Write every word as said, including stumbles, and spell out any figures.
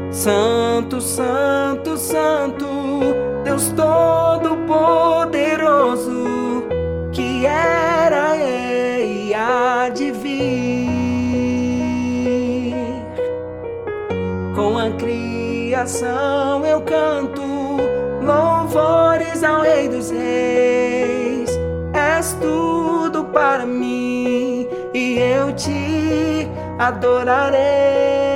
Santo, Santo, Santo, Deus Todo-Poderoso, que era, é e há de vir. Com a criação eu canto louvores ao Rei dos Reis. És tudo para mim e eu te adorarei.